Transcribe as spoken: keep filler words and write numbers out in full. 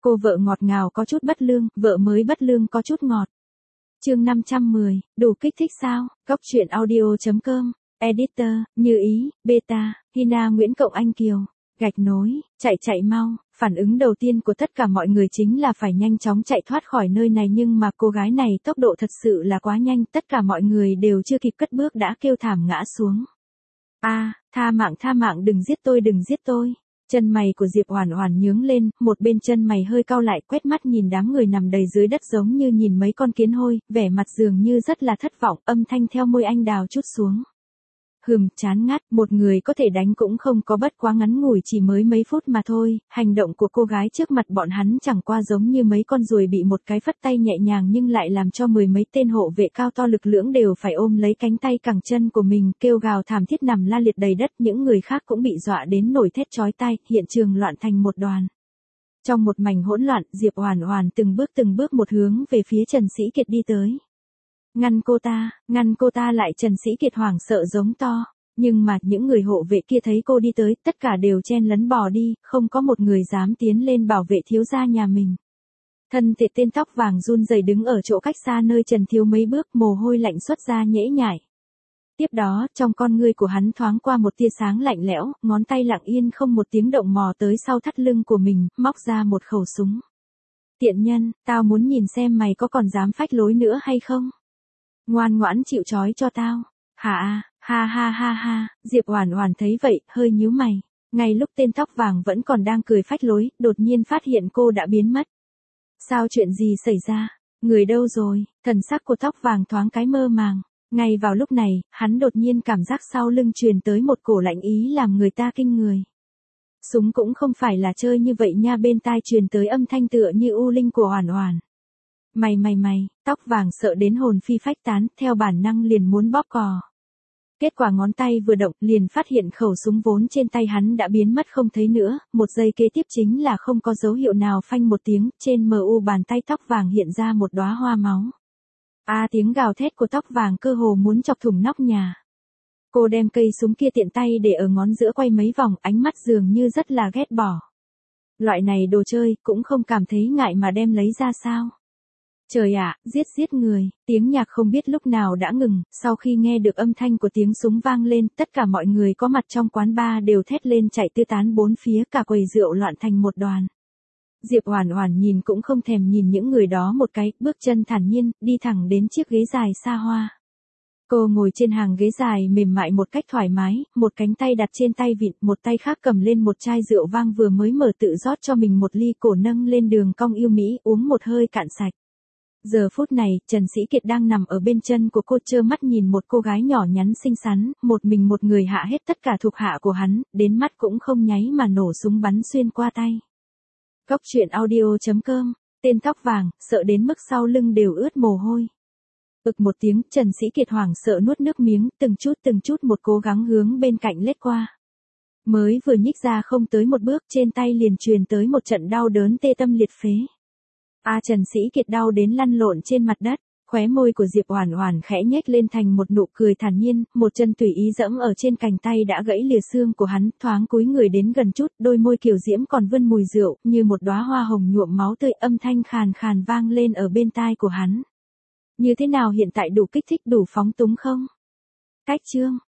Cô vợ ngọt ngào có chút bất lương, vợ mới bất lương có chút ngọt. Chương năm trăm mười, đủ kích thích sao? Góc truyện audio chấm com, editor, Như Ý, beta, Hina Nguyễn Cộng Anh Kiều, gạch nối, chạy chạy mau. Phản ứng đầu tiên của tất cả mọi người chính là phải nhanh chóng chạy thoát khỏi nơi này, nhưng mà cô gái này tốc độ thật sự là quá nhanh, tất cả mọi người đều chưa kịp cất bước đã kêu thảm ngã xuống. A, tha mạng tha mạng, đừng giết tôi đừng giết tôi. Chân mày của Diệp Oản Oản nhướng lên, một bên chân mày hơi cau lại, quét mắt nhìn đám người nằm đầy dưới đất giống như nhìn mấy con kiến hôi, vẻ mặt dường như rất là thất vọng, âm thanh theo môi anh đào chút xuống. Hừm, chán ngắt, một người có thể đánh cũng không có, bất quá ngắn ngủi chỉ mới mấy phút mà thôi, hành động của cô gái trước mặt bọn hắn chẳng qua giống như mấy con ruồi bị một cái phất tay nhẹ nhàng nhưng lại làm cho mười mấy tên hộ vệ cao to lực lưỡng đều phải ôm lấy cánh tay cẳng chân của mình, kêu gào thảm thiết nằm la liệt đầy đất, những người khác cũng bị dọa đến nổi thét chói tai, hiện trường loạn thành một đoàn. Trong một mảnh hỗn loạn, Diệp Oản Oản từng bước từng bước một hướng về phía Trần Sĩ Kiệt đi tới. Ngăn cô ta, ngăn cô ta lại, Trần Sĩ Kiệt hoảng sợ giống to. Nhưng mà, những người hộ vệ kia thấy cô đi tới, tất cả đều chen lấn bỏ đi, không có một người dám tiến lên bảo vệ thiếu gia nhà mình. Thân thể tên tóc vàng run rẩy đứng ở chỗ cách xa nơi Trần Thiếu mấy bước, mồ hôi lạnh xuất ra nhễ nhại. Tiếp đó, trong con ngươi của hắn thoáng qua một tia sáng lạnh lẽo, ngón tay lặng yên không một tiếng động mò tới sau thắt lưng của mình, móc ra một khẩu súng. Tiện nhân, tao muốn nhìn xem mày có còn dám phách lối nữa hay không? Ngoan ngoãn chịu trói cho tao. Hả, ha ha ha ha, Diệp Oản Oản thấy vậy, hơi nhíu mày. Ngay lúc tên tóc vàng vẫn còn đang cười phách lối, đột nhiên phát hiện cô đã biến mất. Sao, chuyện gì xảy ra? Người đâu rồi? Thần sắc của tóc vàng thoáng cái mơ màng. Ngay vào lúc này, hắn đột nhiên cảm giác sau lưng truyền tới một cổ lạnh ý làm người ta kinh người. Súng cũng không phải là chơi như vậy nha, bên tai truyền tới âm thanh tựa như u linh của Oản Oản. Mày mày mày, tóc vàng sợ đến hồn phi phách tán, theo bản năng liền muốn bóp cò. Kết quả ngón tay vừa động, liền phát hiện khẩu súng vốn trên tay hắn đã biến mất không thấy nữa, một giây kế tiếp chính là không có dấu hiệu nào, phanh một tiếng, trên mờ u bàn tay tóc vàng hiện ra một đóa hoa máu. A à, tiếng gào thét của tóc vàng cơ hồ muốn chọc thủng nóc nhà. Cô đem cây súng kia tiện tay để ở ngón giữa quay mấy vòng, ánh mắt dường như rất là ghét bỏ. Loại này đồ chơi, cũng không cảm thấy ngại mà đem lấy ra sao? Trời ạ, giết giết người, tiếng nhạc không biết lúc nào đã ngừng, sau khi nghe được âm thanh của tiếng súng vang lên, tất cả mọi người có mặt trong quán bar đều thét lên chạy tứ tán bốn phía, cả quầy rượu loạn thành một đoàn. Diệp Oản Oản nhìn cũng không thèm nhìn những người đó một cái, bước chân thản nhiên, đi thẳng đến chiếc ghế dài xa hoa. Cô ngồi trên hàng ghế dài mềm mại một cách thoải mái, một cánh tay đặt trên tay vịn, một tay khác cầm lên một chai rượu vang vừa mới mở, tự rót cho mình một ly, cổ nâng lên đường cong yêu mỹ, uống một hơi cạn sạch. Giờ phút này, Trần Sĩ Kiệt đang nằm ở bên chân của cô, trơ mắt nhìn một cô gái nhỏ nhắn xinh xắn, một mình một người hạ hết tất cả thuộc hạ của hắn, đến mắt cũng không nháy mà nổ súng bắn xuyên qua tay. Góc truyện audio chấm com, tên tóc vàng, sợ đến mức sau lưng đều ướt mồ hôi. Ực một tiếng, Trần Sĩ Kiệt hoảng sợ nuốt nước miếng, từng chút từng chút một cố gắng hướng bên cạnh lết qua. Mới vừa nhích ra không tới một bước, trên tay liền truyền tới một trận đau đớn tê tâm liệt phế. A à, Trần Sĩ Kiệt đau đến lăn lộn trên mặt đất, khóe môi của Diệp Oản Oản khẽ nhếch lên thành một nụ cười thản nhiên, một chân tùy ý dẫm ở trên cành tay đã gãy lìa xương của hắn, thoáng cúi người đến gần chút, đôi môi kiều diễm còn vươn mùi rượu, như một đóa hoa hồng nhuộm máu tươi, âm thanh khàn khàn vang lên ở bên tai của hắn. Như thế nào, hiện tại đủ kích thích đủ phóng túng không? Cách chương